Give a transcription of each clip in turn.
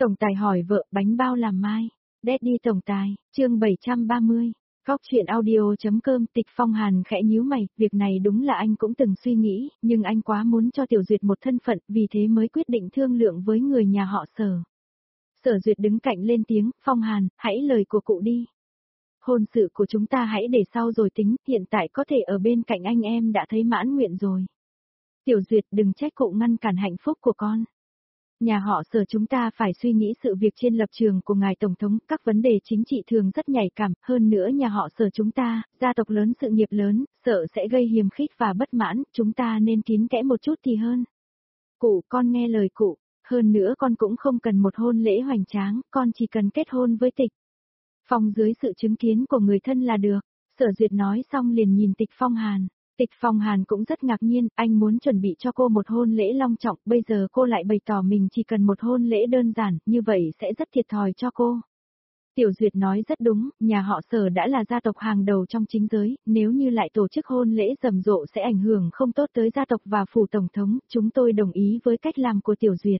Tổng tài hỏi vợ bánh bao làm mai. Daddy tổng tài, chương 730. Góc chuyện audio.com. Tịch Phong Hàn khẽ nhíu mày, việc này đúng là anh cũng từng suy nghĩ, nhưng anh quá muốn cho Tiểu Duyệt một thân phận, vì thế mới quyết định thương lượng với người nhà họ Sở. Sở Duyệt đứng cạnh lên tiếng, Phong Hàn, hãy lời của cụ đi. Hôn sự của chúng ta hãy để sau rồi tính, hiện tại có thể ở bên cạnh anh em đã thấy mãn nguyện rồi. Tiểu Duyệt đừng trách cụ ngăn cản hạnh phúc của con. Nhà họ Sở chúng ta phải suy nghĩ sự việc trên lập trường của ngài Tổng thống, các vấn đề chính trị thường rất nhạy cảm, hơn nữa nhà họ Sở chúng ta, gia tộc lớn sự nghiệp lớn, sợ sẽ gây hiềm khích và bất mãn, chúng ta nên kín kẽ một chút thì hơn. Cụ, con nghe lời cụ, hơn nữa con cũng không cần một hôn lễ hoành tráng, con chỉ cần kết hôn với Tịch Phong dưới sự chứng kiến của người thân là được. Sở Duyệt nói xong liền nhìn Tịch Phong Hàn. Tịch Phong Hàn cũng rất ngạc nhiên, anh muốn chuẩn bị cho cô một hôn lễ long trọng, bây giờ cô lại bày tỏ mình chỉ cần một hôn lễ đơn giản, như vậy sẽ rất thiệt thòi cho cô. Tiểu Duyệt nói rất đúng, nhà họ Sở đã là gia tộc hàng đầu trong chính giới, nếu như lại tổ chức hôn lễ rầm rộ sẽ ảnh hưởng không tốt tới gia tộc và phủ tổng thống, chúng tôi đồng ý với cách làm của Tiểu Duyệt.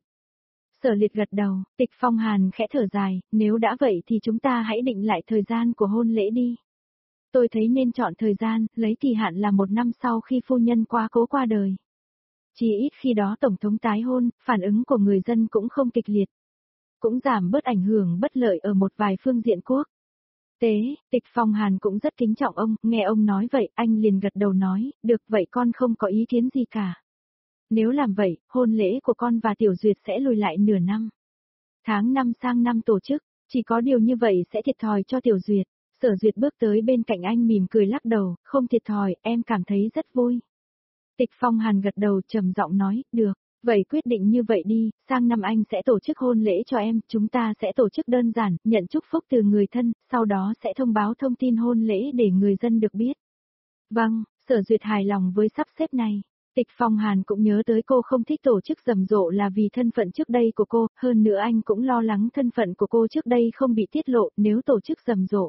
Sở Liệt gật đầu, Tịch Phong Hàn khẽ thở dài, nếu đã vậy thì chúng ta hãy định lại thời gian của hôn lễ đi. Tôi thấy nên chọn thời gian, lấy kỳ hạn là 1 năm sau khi phu nhân quá cố qua đời. Chỉ ít khi đó Tổng thống tái hôn, phản ứng của người dân cũng không kịch liệt. Cũng giảm bớt ảnh hưởng bất lợi ở một vài phương diện quốc tế. Tịch Phong Hàn cũng rất kính trọng ông, nghe ông nói vậy, anh liền gật đầu nói, được vậy con không có ý kiến gì cả. Nếu làm vậy, hôn lễ của con và Tiểu Duyệt sẽ lùi lại nửa năm. Tháng 5 sang năm tổ chức, chỉ có điều như vậy sẽ thiệt thòi cho Tiểu Duyệt. Sở Duyệt bước tới bên cạnh anh mỉm cười lắc đầu, không thiệt thòi, em cảm thấy rất vui. Tịch Phong Hàn gật đầu trầm giọng nói, được, vậy quyết định như vậy đi, sang năm anh sẽ tổ chức hôn lễ cho em, chúng ta sẽ tổ chức đơn giản, nhận chúc phúc từ người thân, sau đó sẽ thông báo thông tin hôn lễ để người dân được biết. Vâng, Sở Duyệt hài lòng với sắp xếp này. Tịch Phong Hàn cũng nhớ tới cô không thích tổ chức rầm rộ là vì thân phận trước đây của cô, hơn nữa anh cũng lo lắng thân phận của cô trước đây không bị tiết lộ, nếu tổ chức rầm rộ.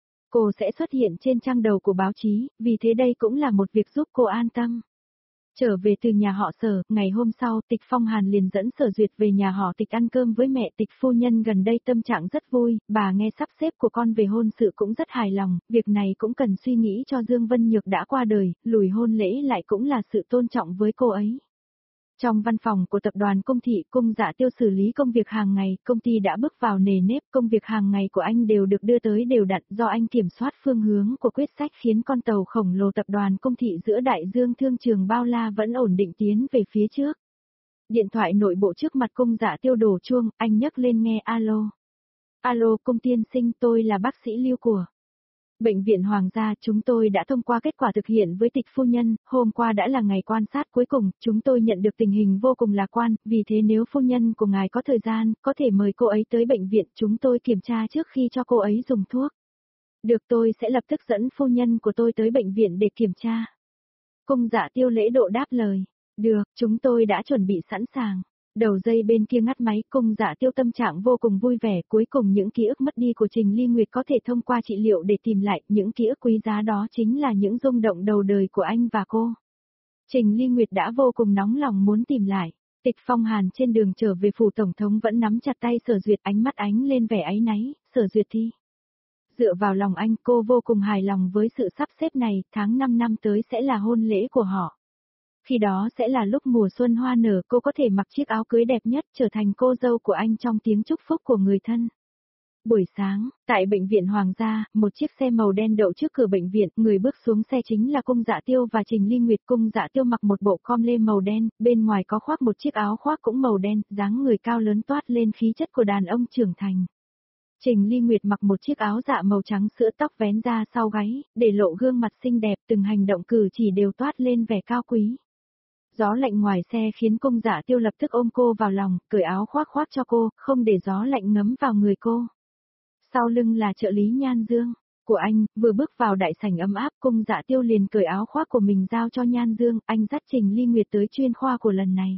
Cô sẽ xuất hiện trên trang đầu của báo chí, vì thế đây cũng là một việc giúp cô an tâm. Trở về từ nhà họ Sở, ngày hôm sau Tịch Phong Hàn liền dẫn Sở Duyệt về nhà họ Tịch ăn cơm với mẹ. Tịch phu nhân gần đây tâm trạng rất vui, bà nghe sắp xếp của con về hôn sự cũng rất hài lòng, việc này cũng cần suy nghĩ cho Dương Vân Nhược đã qua đời, lùi hôn lễ lại cũng là sự tôn trọng với cô ấy. Trong văn phòng của tập đoàn Cung Thị, Cung Dạ Tiêu xử lý công việc hàng ngày, công ty đã bước vào nề nếp, công việc hàng ngày của anh đều được đưa tới đều đặn, do anh kiểm soát phương hướng của quyết sách khiến con tàu khổng lồ tập đoàn Cung Thị giữa đại dương thương trường bao la vẫn ổn định tiến về phía trước. Điện thoại nội bộ trước mặt Cung Dạ Tiêu đổ chuông, anh nhấc lên nghe alo. Alo, Cung tiên sinh, tôi là bác sĩ Lưu của Bệnh viện Hoàng gia, chúng tôi đã thông qua kết quả thực hiện với Tịch phu nhân, hôm qua đã là ngày quan sát cuối cùng, chúng tôi nhận được tình hình vô cùng lạc quan, vì thế nếu phu nhân của ngài có thời gian, có thể mời cô ấy tới bệnh viện, chúng tôi kiểm tra trước khi cho cô ấy dùng thuốc. Được, tôi sẽ lập tức dẫn phu nhân của tôi tới bệnh viện để kiểm tra. Cung Dạ Tiêu lễ độ đáp lời. Được, chúng tôi đã chuẩn bị sẵn sàng. Đầu dây bên kia ngắt máy, Cung Dạ Tiêu tâm trạng vô cùng vui vẻ, cuối cùng những ký ức mất đi của Trình Ly Nguyệt có thể thông qua trị liệu để tìm lại, những ký ức quý giá đó chính là những rung động đầu đời của anh và cô. Trình Ly Nguyệt đã vô cùng nóng lòng muốn tìm lại. Tịch Phong Hàn trên đường trở về phủ tổng thống vẫn nắm chặt tay Sở Duyệt, ánh mắt ánh lên vẻ áy náy, Sở Duyệt thi. Dựa vào lòng anh, cô vô cùng hài lòng với sự sắp xếp này, tháng 5 năm tới sẽ là hôn lễ của họ. Khi đó sẽ là lúc mùa xuân hoa nở, cô có thể mặc chiếc áo cưới đẹp nhất, trở thành cô dâu của anh trong tiếng chúc phúc của người thân. Buổi sáng, tại bệnh viện Hoàng gia, một chiếc xe màu đen đậu trước cửa bệnh viện, người bước xuống xe chính là Cung Dạ Tiêu và Trình Ly Nguyệt. Cung Dạ Tiêu mặc một bộ com lê màu đen, bên ngoài có khoác một chiếc áo khoác cũng màu đen, dáng người cao lớn toát lên khí chất của đàn ông trưởng thành. Trình Ly Nguyệt mặc một chiếc áo dạ màu trắng sữa, tóc vén ra sau gáy, để lộ gương mặt xinh đẹp, từng hành động cử chỉ đều toát lên vẻ cao quý. Gió lạnh ngoài xe khiến Cung Dạ Tiêu lập tức ôm cô vào lòng, cởi áo khoác khoác cho cô, không để gió lạnh ngấm vào người cô. Sau lưng là trợ lý Nhan Dương của anh, vừa bước vào đại sảnh ấm áp, Cung Dạ Tiêu liền cởi áo khoác của mình giao cho Nhan Dương, anh dắt Trình Ly Nguyệt tới chuyên khoa của lần này.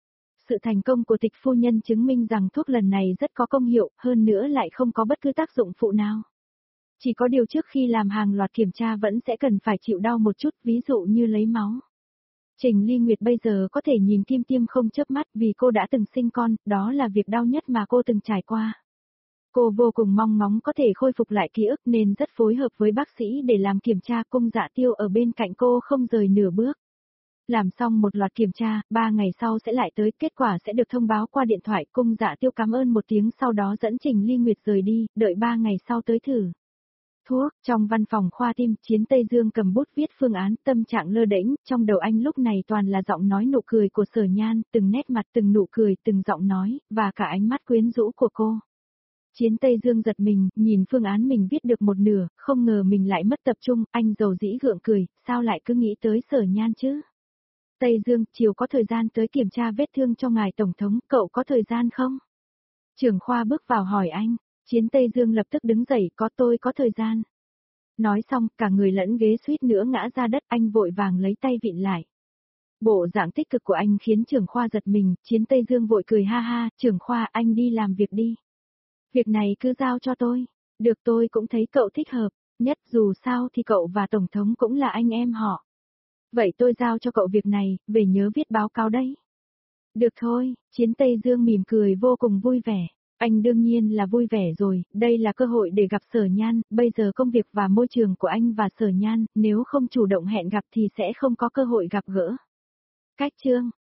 Sự thành công của Tịch phu nhân chứng minh rằng thuốc lần này rất có công hiệu, hơn nữa lại không có bất cứ tác dụng phụ nào. Chỉ có điều trước khi làm hàng loạt kiểm tra vẫn sẽ cần phải chịu đau một chút, ví dụ như lấy máu. Trình Ly Nguyệt bây giờ có thể nhìn Kim Tiêm không chớp mắt vì cô đã từng sinh con, đó là việc đau nhất mà cô từng trải qua. Cô vô cùng mong ngóng có thể khôi phục lại ký ức nên rất phối hợp với bác sĩ để làm kiểm tra. Cung Dạ Tiêu ở bên cạnh cô không rời nửa bước. Làm xong một loạt kiểm tra, 3 ngày sau sẽ lại tới, kết quả sẽ được thông báo qua điện thoại. Cung Dạ Tiêu cảm ơn một tiếng sau đó dẫn Trình Ly Nguyệt rời đi, đợi 3 ngày sau tới thử thuốc. Trong văn phòng khoa tim, Chiến Tây Dương cầm bút viết phương án, tâm trạng lơ đễnh, trong đầu anh lúc này toàn là giọng nói nụ cười của Sở Nhan, từng nét mặt từng nụ cười, từng giọng nói, và cả ánh mắt quyến rũ của cô. Chiến Tây Dương giật mình, nhìn phương án mình viết được một nửa, không ngờ mình lại mất tập trung, anh dầu dĩ gượng cười, sao lại cứ nghĩ tới Sở Nhan chứ? Tây Dương, chiều có thời gian tới kiểm tra vết thương cho ngài Tổng thống, cậu có thời gian không? Trưởng khoa bước vào hỏi anh, Chiến Tây Dương lập tức đứng dậy, tôi có thời gian. Nói xong, cả người lẫn ghế suýt nữa ngã ra đất, anh vội vàng lấy tay vịn lại. Bộ dạng tích cực của anh khiến trưởng khoa giật mình, Chiến Tây Dương vội cười ha ha, trưởng khoa anh đi làm việc đi. Việc này cứ giao cho tôi. Được, tôi cũng thấy cậu thích hợp, nhất dù sao thì cậu và Tổng thống cũng là anh em họ. Vậy tôi giao cho cậu việc này, về nhớ viết báo cáo đấy. Được thôi, Chiến Tây Dương mỉm cười vô cùng vui vẻ. Anh đương nhiên là vui vẻ rồi, đây là cơ hội để gặp Sở Nhan, bây giờ công việc và môi trường của anh và Sở Nhan, nếu không chủ động hẹn gặp thì sẽ không có cơ hội gặp gỡ. Cách chương